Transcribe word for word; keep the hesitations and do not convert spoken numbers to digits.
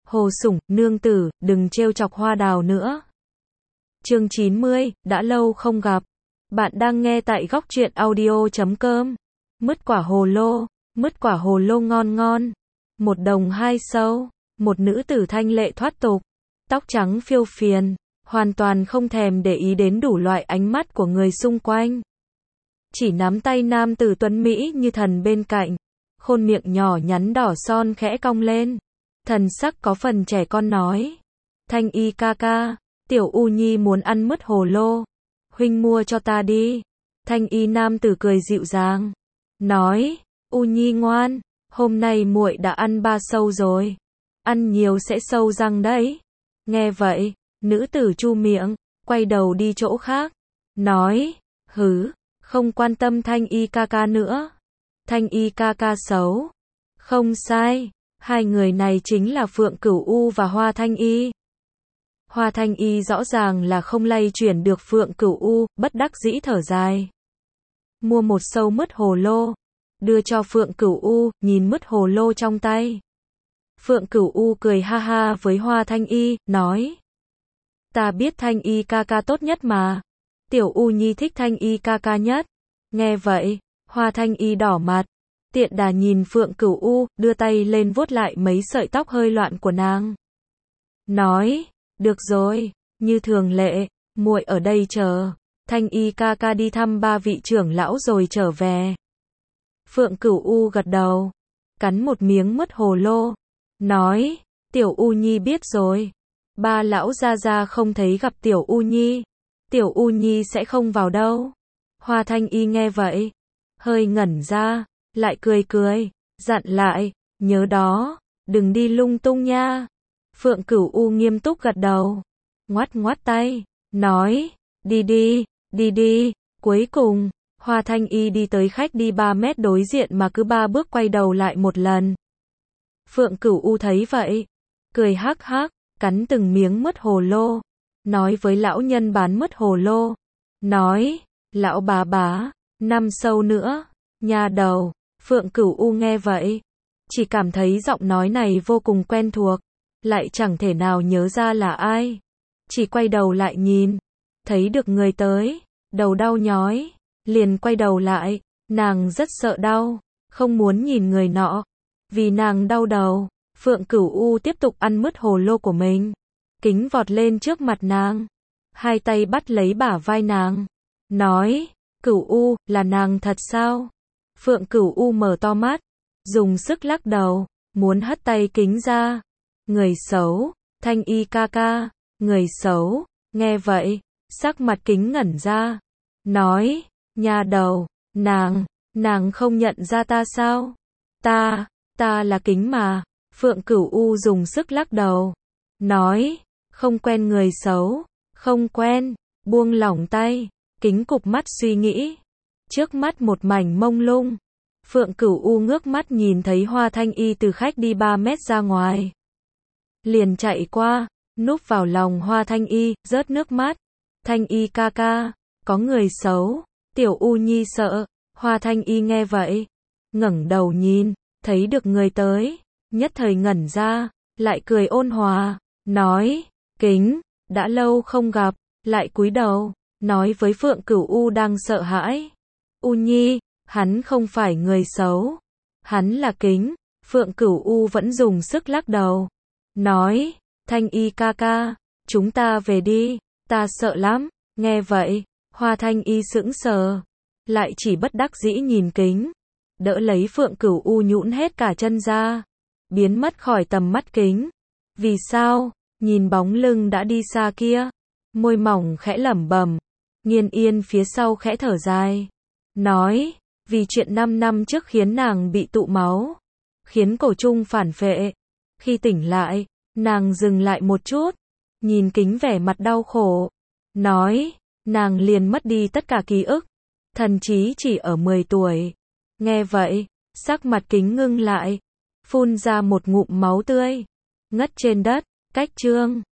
Hồ Sủng, nương tử, đừng trêu chọc Hoa Đào nữa. Chương chín mươi, đã lâu không gặp. Bạn đang nghe tại góc truyện audio chấm com. Mứt quả hồ lô, mứt quả hồ lô ngon ngon. Một đồng hai sâu, một nữ tử thanh lệ thoát tục, tóc trắng phiêu phiền, hoàn toàn không thèm để ý đến đủ loại ánh mắt của người xung quanh. Chỉ nắm tay nam tử tuấn Mỹ như thần bên cạnh, khuôn miệng nhỏ nhắn đỏ son khẽ cong lên. Thần sắc có phần trẻ con nói. Thanh y ca ca, tiểu U Nhi muốn ăn mứt hồ lô. Huynh mua cho ta đi. Thanh y nam tử cười dịu dàng. Nói, U Nhi ngoan, hôm nay muội đã ăn ba sâu rồi. Ăn nhiều sẽ sâu răng đấy. Nghe vậy, nữ tử chu miệng, quay đầu đi chỗ khác. Nói, hứ, không quan tâm thanh y ca ca nữa. Thanh y ca ca xấu. Không sai. Hai người này chính là Phượng Cửu U và Hoa Thanh Y. Hoa Thanh Y rõ ràng là không lay chuyển được Phượng Cửu U, bất đắc dĩ thở dài. Mua một sâu mứt hồ lô, đưa cho Phượng Cửu U, nhìn mứt hồ lô trong tay. Phượng Cửu U cười ha ha với Hoa Thanh Y, nói. Ta biết Thanh Y ca ca tốt nhất mà. Tiểu U Nhi thích Thanh Y ca ca nhất. Nghe vậy, Hoa Thanh Y đỏ mặt. Tiện đà nhìn Phượng Cửu U, đưa tay lên vuốt lại mấy sợi tóc hơi loạn của nàng. Nói, được rồi, như thường lệ, muội ở đây chờ. Thanh Y ca ca đi thăm ba vị trưởng lão rồi trở về. Phượng Cửu U gật đầu, cắn một miếng mứt hồ lô. Nói, tiểu U Nhi biết rồi. Ba lão gia gia không thấy gặp tiểu U Nhi. Tiểu U Nhi sẽ không vào đâu. Hoa Thanh Y nghe vậy, hơi ngẩn ra. Lại cười cười, dặn lại, nhớ đó, đừng đi lung tung nha. Phượng Cửu U nghiêm túc gật đầu, ngoắt ngoắt tay, nói, đi đi, đi đi. Cuối cùng, Hoa Thanh Y đi tới khách đi ba mét đối diện mà cứ ba bước quay đầu lại một lần. Phượng Cửu U thấy vậy, cười hắc hắc, cắn từng miếng mứt hồ lô, nói với lão nhân bán mứt hồ lô, nói, lão bà bá, năm sâu nữa, nha đầu. Phượng Cửu U nghe vậy, chỉ cảm thấy giọng nói này vô cùng quen thuộc, lại chẳng thể nào nhớ ra là ai. Chỉ quay đầu lại nhìn, thấy được người tới, đầu đau nhói, liền quay đầu lại, nàng rất sợ đau, không muốn nhìn người nọ. Vì nàng đau đầu, Phượng Cửu U tiếp tục ăn mứt hồ lô của mình, kính vọt lên trước mặt nàng, hai tay bắt lấy bả vai nàng, nói, Cửu U, là nàng thật sao? Phượng Cửu U mở to mắt, dùng sức lắc đầu, muốn hất tay kính ra. Người xấu, Thanh Y ca ca, người xấu. Nghe vậy, sắc mặt kính ngẩn ra, nói, nha đầu, nàng, nàng không nhận ra ta sao? Ta, ta là kính mà. Phượng Cửu U dùng sức lắc đầu, nói, không quen người xấu, không quen. Buông lỏng tay, kính cụp mắt suy nghĩ. Trước mắt một mảnh mông lung. Phượng Cửu U ngước mắt nhìn thấy Hoa Thanh Y từ khách đi ba mét ra ngoài. Liền chạy qua, núp vào lòng Hoa Thanh Y, rớt nước mắt. Thanh Y ca ca, có người xấu. Tiểu U Nhi sợ. Hoa Thanh Y nghe vậy, ngẩng đầu nhìn, thấy được người tới, nhất thời ngẩn ra, lại cười ôn hòa, nói, kính, đã lâu không gặp, lại cúi đầu, nói với Phượng Cửu U đang sợ hãi. U Nhi, hắn không phải người xấu. Hắn là kính. Phượng Cửu U vẫn dùng sức lắc đầu. Nói, Thanh Y ca ca, chúng ta về đi, ta sợ lắm. Nghe vậy, Hoa Thanh Y sững sờ, lại chỉ bất đắc dĩ nhìn kính, đỡ lấy Phượng Cửu U nhũn hết cả chân ra, biến mất khỏi tầm mắt kính. Vì sao? Nhìn bóng lưng đã đi xa kia, môi mỏng khẽ lẩm bẩm. Nghiên Yên phía sau khẽ thở dài, nói, vì chuyện năm năm trước khiến nàng bị tụ máu, khiến cổ trung phản phệ. Khi tỉnh lại, nàng dừng lại một chút, nhìn kính vẻ mặt đau khổ, nói, nàng liền mất đi tất cả ký ức, thần trí chỉ ở mười tuổi. Nghe vậy, sắc mặt kính ngưng lại, phun ra một ngụm máu tươi, ngất trên đất. Cách chương